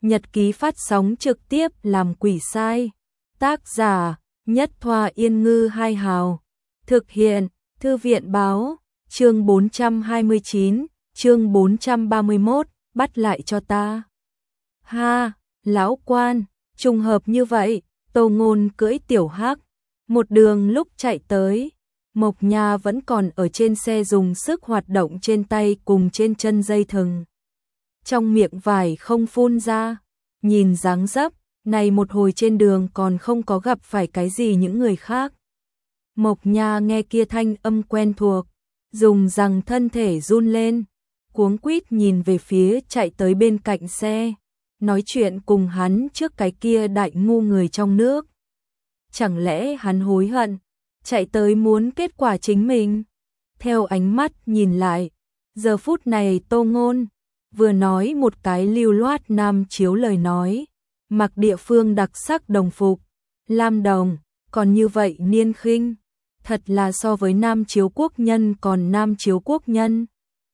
nhật ký phát sóng trực tiếp làm quỷ sai. Tác giả Nhất Thoa Yên Ngư Hai Hào. Thực hiện Thư viện Báo. Chương 429, chương 431, bắt lại cho ta. Ha, lão quan, trùng hợp như vậy. Tô Ngôn cưỡi tiểu hắc, một đường lúc chạy tới, Mộc Nha vẫn còn ở trên xe dùng sức hoạt động trên tay cùng trên chân dây thừng. Trong miệng vải không phun ra, nhìn dáng dấp, này một hồi trên đường còn không có gặp phải cái gì những người khác. Mộc Nha nghe kia thanh âm quen thuộc, dùng rằng thân thể run lên, cuống quýt nhìn về phía chạy tới bên cạnh xe, nói chuyện cùng hắn trước cái kia đại ngu người trong nước. Chẳng lẽ hắn hối hận, chạy tới muốn kết quả chính mình? Theo ánh mắt nhìn lại, giờ phút này Tô Ngôn vừa nói một cái lưu loát nam chiếu lời nói, mặc địa phương đặc sắc đồng phục, lam đồng, còn như vậy niên khinh, thật là so với nam chiếu quốc nhân còn nam chiếu quốc nhân.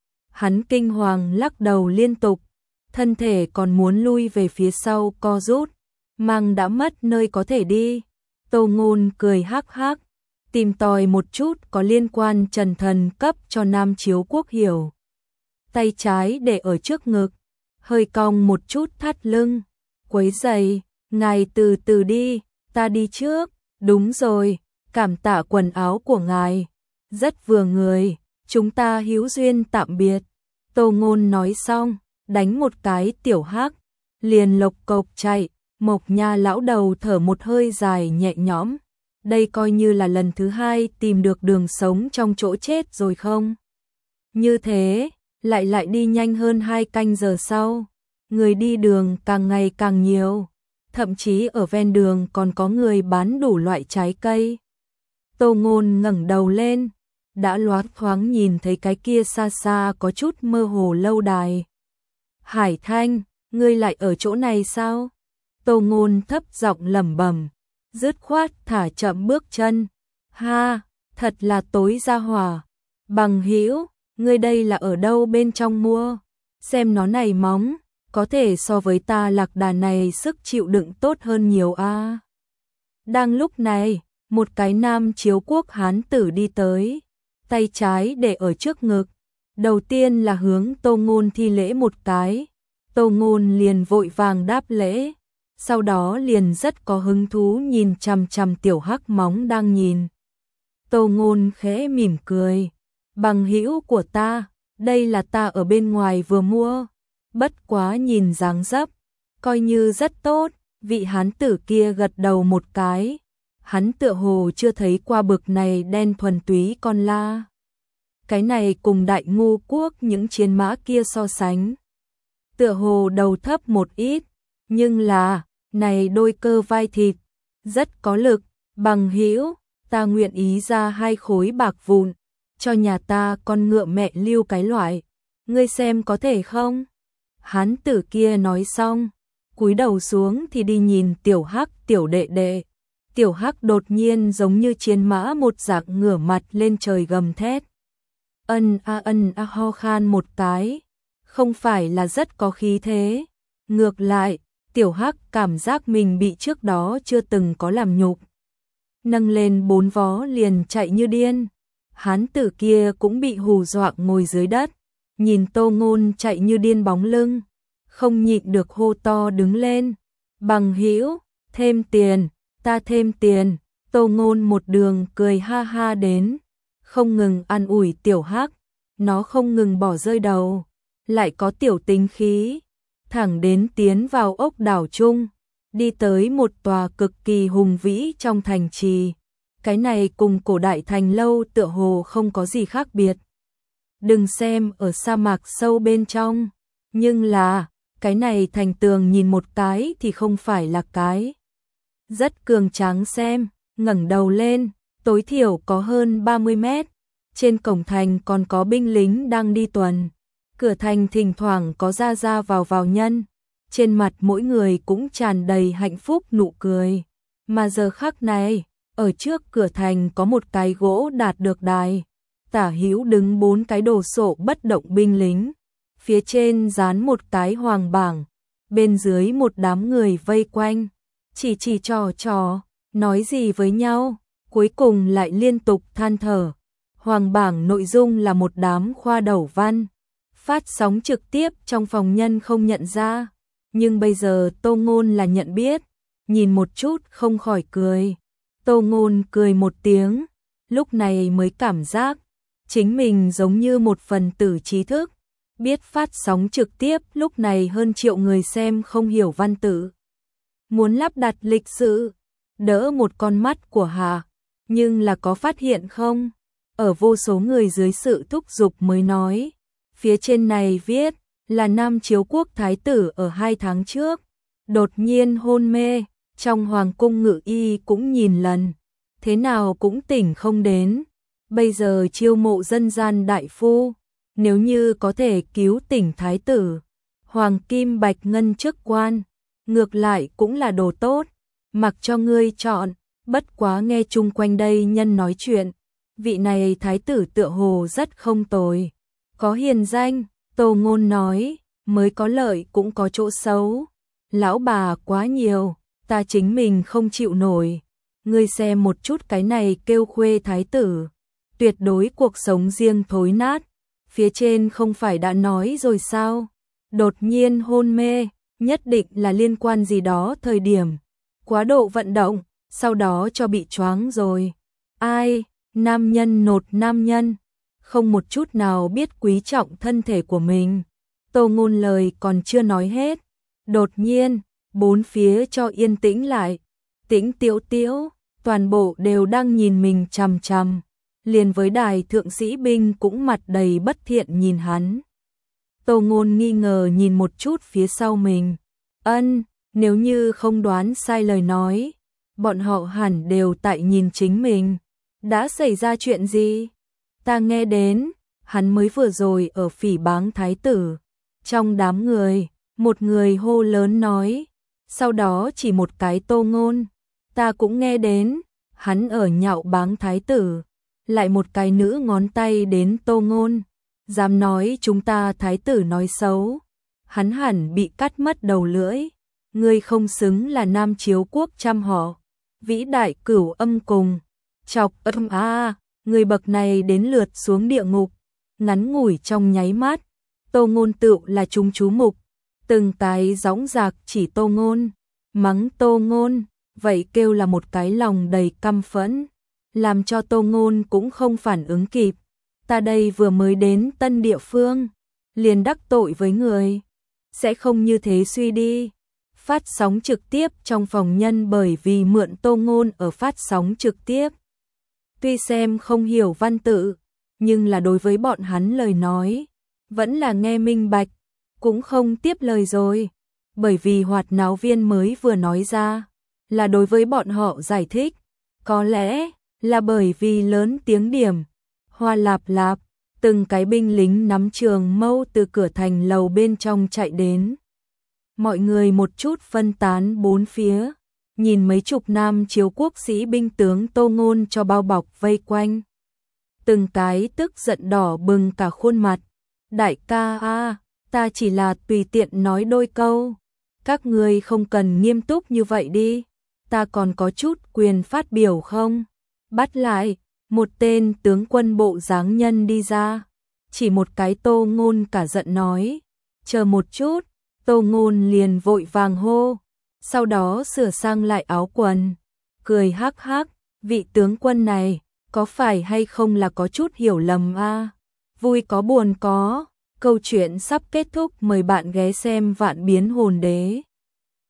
Hắn kinh hoàng lắc đầu liên tục, thân thể còn muốn lui về phía sau co rút, mang đã mất nơi có thể đi. Tô Ngôn cười hắc hắc, tìm tòi một chút có liên quan Trần Thần cấp cho nam chiếu quốc hiểu. Tay trái để ở trước ngực, hơi cong một chút thắt lưng, quấy giày, ngài từ từ đi, ta đi trước. Đúng rồi, cảm tạ quần áo của ngài, rất vừa người, chúng ta hữu duyên tạm biệt. Tô Ngôn nói xong, đánh một cái tiểu hắc, liền lộc cộc chạy. Mộc Nha lão đầu thở một hơi dài nhẹ nhõm, đây coi như là lần thứ hai tìm được đường sống trong chỗ chết rồi không? Như thế, lại đi nhanh hơn 2 canh giờ sau, người đi đường càng ngày càng nhiều, thậm chí ở ven đường còn có người bán đủ loại trái cây. Tô Ngôn ngẩng đầu lên, đã loáng thoáng nhìn thấy cái kia xa xa có chút mơ hồ lâu đài. Hải Thanh, ngươi lại ở chỗ này sao? Tô Ngôn thấp giọng lẩm bẩm, dứt khoát thả chậm bước chân. Ha, thật là tối ra hỏa. Bằng hữu, ngươi đây là ở đâu bên trong mua? Xem nó này móng, có thể so với ta lạc đà này sức chịu đựng tốt hơn nhiều a. Đang lúc này, một cái nam chiếu quốc hán tử đi tới, tay trái để ở trước ngực. Đầu tiên là hướng Tô Ngôn thi lễ một cái, Tô Ngôn liền vội vàng đáp lễ. Sau đó liền rất có hứng thú nhìn chằm chằm tiểu hắc móng đang nhìn. Tô Ngôn khẽ mỉm cười, bằng hữu của ta, đây là ta ở bên ngoài vừa mua, bất quá nhìn dáng dấp, coi như rất tốt. Vị hán tử kia gật đầu một cái, hắn tựa hồ chưa thấy qua bực này đen thuần túy con la. Cái này cùng đại ngu quốc những chiến mã kia so sánh, tựa hồ đầu thấp một ít, nhưng là này đôi cơ vai thịt, rất có lực. Bằng hữu, ta nguyện ý ra 2 khối bạc vụn, cho nhà ta con ngựa mẹ lưu cái loại, ngươi xem có thể không? Hán tử kia nói xong, cúi đầu xuống thì đi nhìn tiểu hắc tiểu đệ đệ. Tiểu hắc đột nhiên giống như chiến mã một dạng ngửa mặt lên trời gầm thét. Ân a ho khan một cái, không phải là rất có khí thế, ngược lại, tiểu hắc cảm giác mình bị trước đó chưa từng có làm nhục. Nâng lên 4 vó liền chạy như điên. Hán tử kia cũng bị hù dọa ngồi dưới đất, nhìn Tô Ngôn chạy như điên bóng lưng, không nhịn được hô to đứng lên. Bằng hữu, thêm tiền, ta thêm tiền. Tô Ngôn một đường cười ha ha đến, không ngừng an ủi tiểu hắc, nó không ngừng bỏ rơi đầu, lại có tiểu tính khí. Thẳng đến tiến vào ốc đảo chung, đi tới một tòa cực kỳ hùng vĩ trong thành trì. Cái này cùng cổ đại thành lâu tựa hồ không có gì khác biệt. Đừng xem ở sa mạc sâu bên trong, nhưng là, cái này thành tường nhìn một cái thì không phải là cái. Rất cường tráng xem, ngẩng đầu lên, tối thiểu có hơn 30 mét. Trên cổng thành còn có binh lính đang đi tuần. Cửa thành thỉnh thoảng có ra vào nhân, trên mặt mỗi người cũng tràn đầy hạnh phúc nụ cười. Mà giờ khắc này, ở trước cửa thành có một cái gỗ đạt được đài, tả hữu đứng 4 cái đồ sộ bất động binh lính, phía trên dán một cái hoàng bảng, bên dưới một đám người vây quanh, chỉ trò, nói gì với nhau, cuối cùng lại liên tục than thở. Hoàng bảng nội dung là một đám khoa đầu văn, phát sóng trực tiếp trong phòng nhân không nhận ra, nhưng bây giờ Tô Ngôn là nhận biết, nhìn một chút không khỏi cười. Tô Ngôn cười một tiếng, lúc này mới cảm giác chính mình giống như một phần tử trí thức, biết phát sóng trực tiếp lúc này hơn triệu người xem không hiểu văn tự. Muốn lắp đặt lịch sự, đỡ một con mắt của Hà, nhưng là có phát hiện không? Ở vô số người dưới sự thúc giục mới nói, phía trên này viết là Nam Chiếu Quốc Thái tử ở 2 tháng trước, đột nhiên hôn mê, trong Hoàng cung Ngự Y cũng nhìn lần, thế nào cũng tỉnh không đến. Bây giờ chiêu mộ dân gian đại phu, nếu như có thể cứu tỉnh Thái tử, Hoàng Kim Bạch Ngân chức quan, ngược lại cũng là đồ tốt, mặc cho ngươi chọn. Bất quá nghe chung quanh đây nhân nói chuyện, vị này Thái tử tựa hồ rất không tồi, có hiền danh. Tô Ngôn nói, mới có lợi cũng có chỗ xấu, lão bà quá nhiều, ta chính mình không chịu nổi. Ngươi xem một chút cái này kêu khuê Thái tử, tuyệt đối cuộc sống riêng thối nát, phía trên không phải đã nói rồi sao, đột nhiên hôn mê, nhất định là liên quan gì đó thời điểm quá độ vận động, sau đó cho bị choáng rồi. Ai, nam nhân nột nam nhân, không một chút nào biết quý trọng thân thể của mình. Tô Ngôn lời còn chưa nói hết, đột nhiên, bốn phía cho yên tĩnh lại, tĩnh tiếu tiếu, toàn bộ đều đang nhìn mình chằm chằm, liền với đài thượng sĩ binh cũng mặt đầy bất thiện nhìn hắn. Tô Ngôn nghi ngờ nhìn một chút phía sau mình, nếu như không đoán sai lời nói, bọn họ hẳn đều tại nhìn chính mình. Đã xảy ra chuyện gì? Ta nghe đến, hắn mới vừa rồi ở phỉ báng Thái tử. Trong đám người, một người hô lớn nói, sau đó chỉ một cái Tô Ngôn. Ta cũng nghe đến, hắn ở nhạo báng Thái tử. Lại một cái nữ ngón tay đến Tô Ngôn, dám nói chúng ta Thái tử nói xấu. Hắn hẳn bị cắt mất đầu lưỡi. Ngươi không xứng là Nam Chiếu Quốc trăm họ, vĩ đại cửu âm cùng. Chọc người bậc này đến lượt xuống địa ngục. Ngắn ngủi trong nháy mắt, Tô Ngôn tựu là chúng chú mục, từng cái dõng dạc chỉ Tô Ngôn, mắng Tô Ngôn, vậy kêu là một cái lòng đầy căm phẫn, làm cho Tô Ngôn cũng không phản ứng kịp. Ta đây vừa mới đến tân địa phương, liền đắc tội với người, sẽ không như thế suy đi. Phát sóng trực tiếp trong phòng nhân bởi vì mượn Tô Ngôn ở phát sóng trực tiếp. Tuy xem không hiểu văn tự, nhưng là đối với bọn hắn lời nói, vẫn là nghe minh bạch, cũng không tiếp lời rồi. Bởi vì hoạt náo viên mới vừa nói ra, là đối với bọn họ giải thích, có lẽ là bởi vì lớn tiếng điểm. Hoa lạp lạp, từng cái binh lính nắm trường mâu từ cửa thành lầu bên trong chạy đến. Mọi người một chút phân tán bốn phía, nhìn mấy chục Nam Chiếu Quốc sĩ binh tướng Tô Ngôn cho bao bọc vây quanh. Từng cái tức giận đỏ bừng cả khuôn mặt. Đại ca ta chỉ là tùy tiện nói đôi câu. Các ngươi không cần nghiêm túc như vậy đi. Ta còn có chút quyền phát biểu không? Bắt lại, một tên tướng quân bộ dáng nhân đi ra. Chỉ một cái Tô Ngôn cả giận nói. Chờ một chút. Tô Ngôn liền vội vàng hô, sau đó sửa sang lại áo quần, cười hắc hắc, vị tướng quân này, có phải hay không là có chút hiểu lầm vui có buồn có, câu chuyện sắp kết thúc, mời bạn ghé xem Vạn Biến Hồn Đế.